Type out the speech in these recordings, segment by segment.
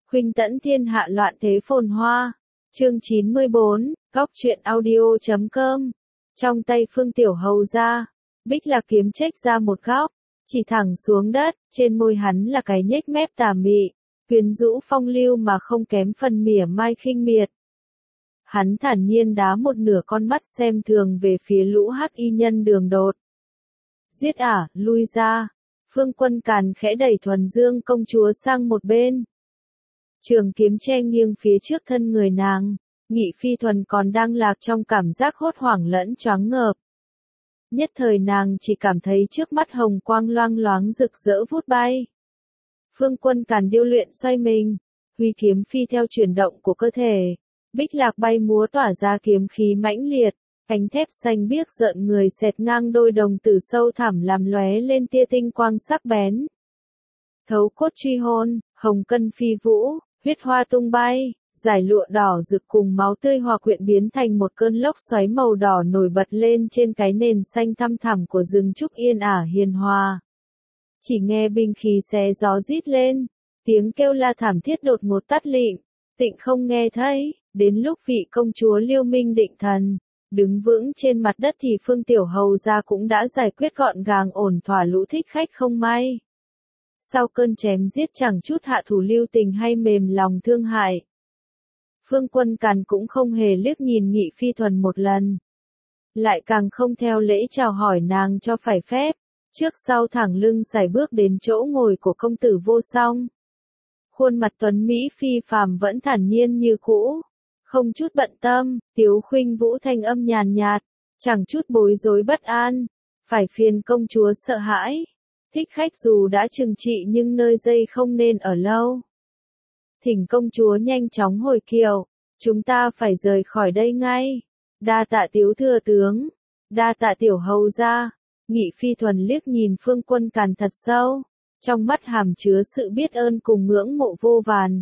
Khuynh tẫn thiên hạ loạn thế phồn hoa. Chương 94, góc truyện audio.com. Trong tay Phương Tiểu Hầu ra, Bích Lạc kiếm chếch ra một góc, chỉ thẳng xuống đất, trên môi hắn là cái nhếch mép tà mị, quyến rũ phong lưu mà không kém phần mỉa mai khinh miệt. Hắn thản nhiên đá một nửa con mắt xem thường về phía lũ hắc y nhân đường đột. Giết ả, lui ra. Phương Quân Càn khẽ đẩy Thuần Dương công chúa sang một bên. Trường kiếm che nghiêng phía trước thân người nàng, Nghị Phi Thuần còn đang lạc trong cảm giác hốt hoảng lẫn choáng ngợp. Nhất thời nàng chỉ cảm thấy trước mắt hồng quang loang loáng rực rỡ vút bay. Phương Quân Càn điêu luyện xoay mình, huy kiếm phi theo chuyển động của cơ thể. Bích Lạc bay múa tỏa ra kiếm khí mãnh liệt, cánh thép xanh biếc rợn người xẹt ngang đôi đồng tử sâu thẳm làm lóe lên tia tinh quang sắc bén. Thấu cốt truy hôn, hồng cân phi vũ, huyết hoa tung bay, dải lụa đỏ rực cùng máu tươi hòa quyện biến thành một cơn lốc xoáy màu đỏ nổi bật lên trên cái nền xanh thăm thẳm của rừng trúc yên ả hiền hòa. Chỉ nghe binh khí xé gió rít lên, tiếng kêu la thảm thiết đột ngột tắt lịm, Tịnh không nghe thấy. Đến lúc vị công chúa Liêu Minh định thần, đứng vững trên mặt đất thì Phương Tiểu Hầu gia cũng đã giải quyết gọn gàng ổn thỏa lũ thích khách không may. Sau cơn chém giết chẳng chút hạ thủ lưu tình hay mềm lòng thương hại. Phương Quân Càn cũng không hề liếc nhìn Nghị Phi Thuần một lần. Lại càng không theo lễ chào hỏi nàng cho phải phép, trước sau thẳng lưng sải bước đến chỗ ngồi của công tử Vô Song. Khuôn mặt tuấn Mỹ phi phàm vẫn thản nhiên như cũ. Không chút bận tâm, Tiếu Khuynh Vũ thanh âm nhàn nhạt, chẳng chút bối rối bất an, phải phiền công chúa sợ hãi. Thích khách dù đã trừng trị nhưng nơi đây không nên ở lâu. Thỉnh công chúa nhanh chóng hồi kiều, chúng ta phải rời khỏi đây ngay. Đa tạ Tiếu thừa tướng, đa tạ Tiểu Hầu gia. Nghị Phi Thuần liếc nhìn Phương Quân Càn thật sâu, trong mắt hàm chứa sự biết ơn cùng ngưỡng mộ vô vàn.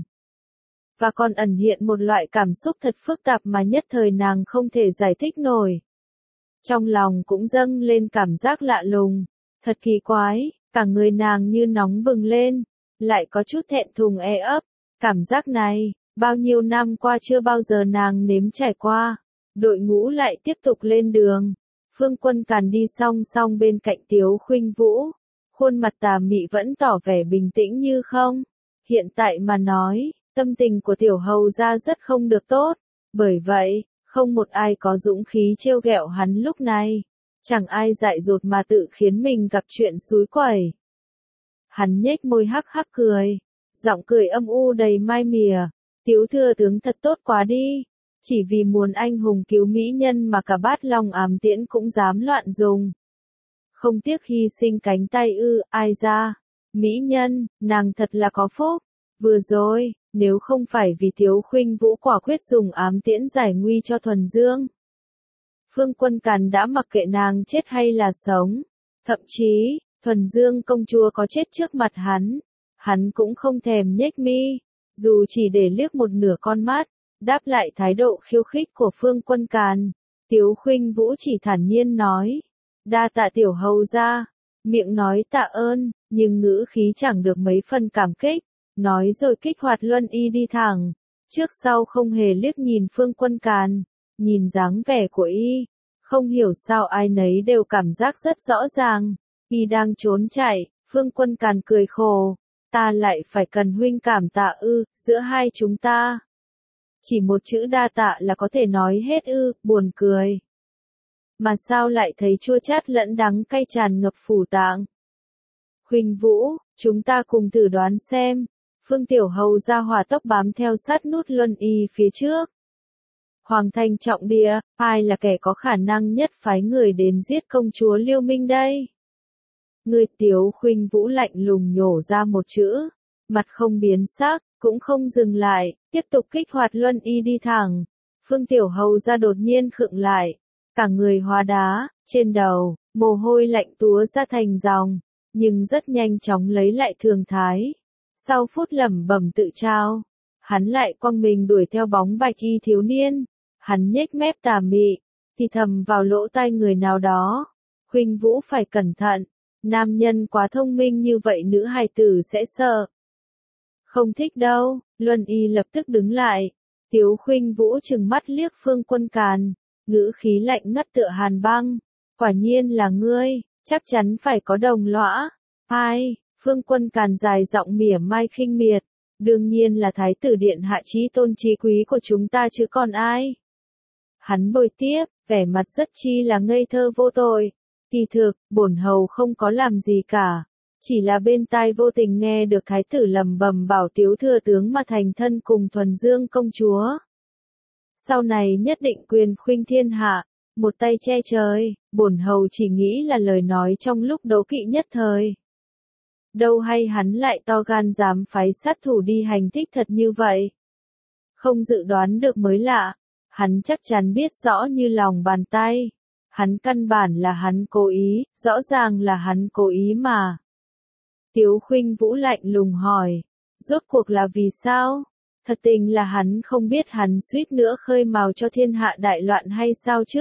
Và còn ẩn hiện một loại cảm xúc thật phức tạp mà nhất thời nàng không thể giải thích nổi. Trong lòng cũng dâng lên cảm giác lạ lùng, thật kỳ quái, cả người nàng như nóng bừng lên, lại có chút thẹn thùng e ấp. Cảm giác này, bao nhiêu năm qua chưa bao giờ nàng nếm trải qua. Đội ngũ lại tiếp tục lên đường. Phương Quân Càn đi song song bên cạnh Tiếu Khuynh Vũ. Khuôn mặt tà mị vẫn tỏ vẻ bình tĩnh như không. Hiện tại mà nói, tâm tình của Tiểu Hầu gia rất không được tốt, bởi vậy, không một ai có dũng khí trêu ghẹo hắn lúc này. Chẳng ai dại dột mà tự khiến mình gặp chuyện xúi quẩy. Hắn nhếch môi hắc hắc cười, giọng cười âm u đầy mai mỉa, Tiếu thừa tướng thật tốt quá đi, chỉ vì muốn anh hùng cứu mỹ nhân mà cả Bát Long ám tiễn cũng dám loạn dùng. Không tiếc hy sinh cánh tay ư, ai ra, mỹ nhân, nàng thật là có phúc. Vừa rồi, nếu không phải vì Tiếu Khuynh Vũ quả quyết dùng ám tiễn giải nguy cho Thuần Dương, Phương Quân Càn đã mặc kệ nàng chết hay là sống. Thậm chí, Thuần Dương công chúa có chết trước mặt hắn cũng không thèm nhếch mi, dù chỉ để liếc một nửa con mắt, đáp lại thái độ khiêu khích của Phương Quân Càn. Tiếu Khuynh Vũ chỉ thản nhiên nói, đa tạ Tiểu Hầu gia, miệng nói tạ ơn, nhưng ngữ khí chẳng được mấy phần cảm kích. Nói rồi kích hoạt luân y đi thẳng, trước sau không hề liếc nhìn Phương Quân Càn, nhìn dáng vẻ của y, không hiểu sao ai nấy đều cảm giác rất rõ ràng, y đang trốn chạy. Phương Quân Càn cười khổ, ta lại phải cần huynh cảm tạ ư, giữa hai chúng ta. Chỉ một chữ đa tạ là có thể nói hết ư, buồn cười. Mà sao lại thấy chua chát lẫn đắng cay tràn ngập phủ tạng. Khuynh Vũ, chúng ta cùng thử đoán xem. Phương Tiểu Hầu gia hỏa tốc bám theo sát nút luân y phía trước. Hoàng thành trọng địa, ai là kẻ có khả năng nhất phái người đến giết công chúa Liêu Minh đây? Người Tiếu Khuynh Vũ lạnh lùng nhổ ra một chữ, mặt không biến sắc, cũng không dừng lại, tiếp tục kích hoạt luân y đi thẳng. Phương Tiểu Hầu gia đột nhiên khựng lại, cả người hóa đá, trên đầu, mồ hôi lạnh túa ra thành dòng, nhưng rất nhanh chóng lấy lại thường thái. Sau phút lẩm bẩm tự trao, hắn lại quăng mình đuổi theo bóng bạch y thiếu niên. Hắn nhếch mép tà mị, thì thầm vào lỗ tai người nào đó. Khuynh Vũ phải cẩn thận, nam nhân quá thông minh như vậy nữ hài tử sẽ sợ. Không thích đâu, Luân Y lập tức đứng lại. Tiếu Khuynh Vũ trừng mắt liếc Phương Quân Càn, ngữ khí lạnh ngắt tựa hàn băng. Quả nhiên là ngươi, chắc chắn phải có đồng lõa. Ai? Phương Quân Càn dài giọng mỉa mai khinh miệt. Đương nhiên là Thái tử điện hạ chí tôn chí quý của chúng ta chứ còn ai. Hắn bồi tiếp, vẻ mặt rất chi là ngây thơ vô tội. Kỳ thực, bổn hầu không có làm gì cả. Chỉ là bên tai vô tình nghe được thái tử lầm bầm bảo Tiếu thừa tướng mà thành thân cùng Thuần Dương công chúa. Sau này nhất định quyền khuynh thiên hạ, một tay che trời, bổn hầu chỉ nghĩ là lời nói trong lúc đố kỵ nhất thời. Đâu hay hắn lại to gan dám phái sát thủ đi hành thích thật như vậy. Không dự đoán được mới lạ, hắn chắc chắn biết rõ như lòng bàn tay. Hắn căn bản là hắn cố ý, rõ ràng là hắn cố ý mà. Tiếu Khuynh Vũ lạnh lùng hỏi, rốt cuộc là vì sao? Thật tình là hắn không biết hắn suýt nữa khơi mào cho thiên hạ đại loạn hay sao chứ?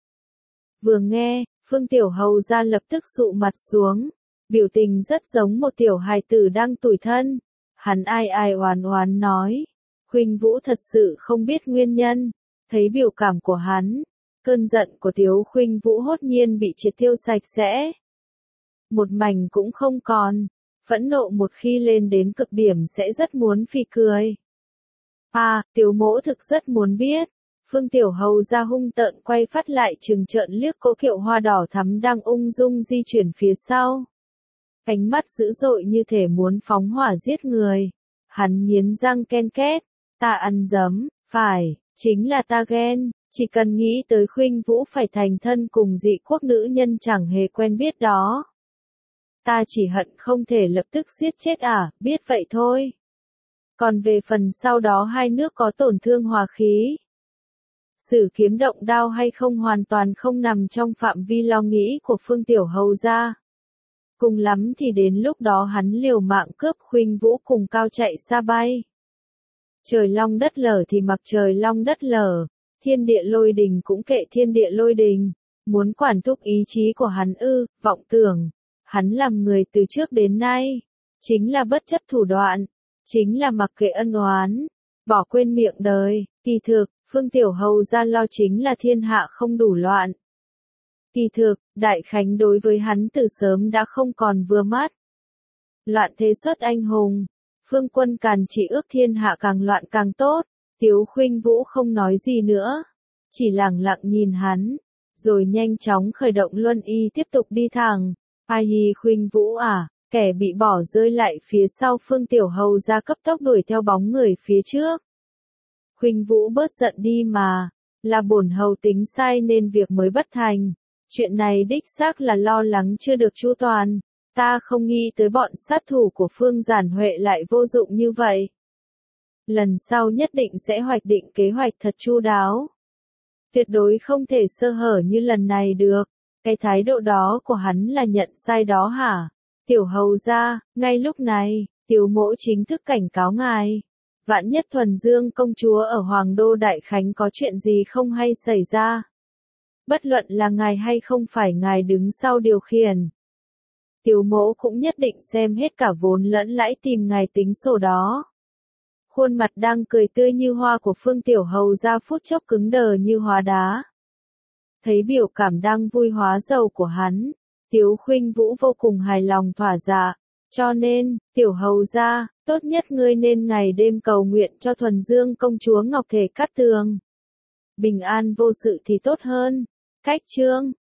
Vừa nghe, Phương Tiểu Hầu ra lập tức sụ mặt xuống, biểu tình rất giống một tiểu hài tử đang tủi thân. Hắn ai ai oán oán nói, Khuynh Vũ thật sự không biết nguyên nhân, thấy biểu cảm của hắn, cơn giận của Tiếu Khuynh Vũ hốt nhiên bị triệt tiêu sạch sẽ. Một mảnh cũng không còn, phẫn nộ một khi lên đến cực điểm sẽ rất muốn phì cười. Tiếu mỗ thực rất muốn biết. Phương Tiểu Hầu ra hung tợn quay phát lại trừng trợn liếc Cố Kiệu Hoa đỏ thắm đang ung dung di chuyển phía sau. Ánh mắt dữ dội như thể muốn phóng hỏa giết người. Hắn nghiến răng ken két, ta ăn dấm, phải, chính là ta ghen, chỉ cần nghĩ tới Khuynh Vũ phải thành thân cùng dị quốc nữ nhân chẳng hề quen biết đó. Ta chỉ hận không thể lập tức giết chết biết vậy thôi. Còn về phần sau đó hai nước có tổn thương hòa khí. Sử kiếm động đao hay không hoàn toàn không nằm trong phạm vi lo nghĩ của Phương Tiểu Hầu gia. Cùng lắm thì đến lúc đó hắn liều mạng cướp Khuynh Vũ cùng cao chạy xa bay. Trời long đất lở thì mặc trời long đất lở, thiên địa lôi đình cũng kệ thiên địa lôi đình, muốn quản thúc ý chí của hắn vọng tưởng. Hắn làm người từ trước đến nay, chính là bất chấp thủ đoạn, chính là mặc kệ ân oán, bỏ quên miệng đời. Kỳ thực, Phương Tiểu Hầu ra lo chính là thiên hạ không đủ loạn. Kỳ thực, Đại Khánh đối với hắn từ sớm đã không còn vừa mắt. Loạn thế xuất anh hùng, Phương Quân Càn chỉ ước thiên hạ càng loạn càng tốt. Tiếu Khuynh Vũ không nói gì nữa, chỉ lẳng lặng nhìn hắn, rồi nhanh chóng khởi động Luân Y tiếp tục đi thẳng. Khuynh Vũ kẻ bị bỏ rơi lại phía sau Phương Tiểu Hầu ra cấp tốc đuổi theo bóng người phía trước. Khuynh Vũ bớt giận đi mà, là bổn hầu tính sai nên việc mới bất thành. Chuyện này đích xác là lo lắng chưa được chu toàn, ta không nghĩ tới bọn sát thủ của Phương Giản Huệ lại vô dụng như vậy. Lần sau nhất định sẽ hoạch định kế hoạch thật chu đáo. Tuyệt đối không thể sơ hở như lần này được. Cái thái độ đó của hắn là nhận sai đó hả? Tiểu Hầu ra, ngay lúc này, Tiếu mỗ chính thức cảnh cáo ngài. Vạn nhất Thuần Dương công chúa ở Hoàng đô Đại Khánh có chuyện gì không hay xảy ra. Bất luận là ngài hay không phải ngài đứng sau điều khiển. Tiếu mỗ cũng nhất định xem hết cả vốn lẫn lãi tìm ngài tính sổ đó. Khuôn mặt đang cười tươi như hoa của Phương Tiểu Hầu ra phút chốc cứng đờ như hóa đá. Thấy biểu cảm đang vui hóa giàu của hắn, Tiếu Khuynh Vũ vô cùng hài lòng thỏa dạ. Cho nên, Tiểu Hầu ra, tốt nhất ngươi nên ngày đêm cầu nguyện cho Thuần Dương công chúa Ngọc Thể Cát Tường. Bình an vô sự thì tốt hơn. Cách chương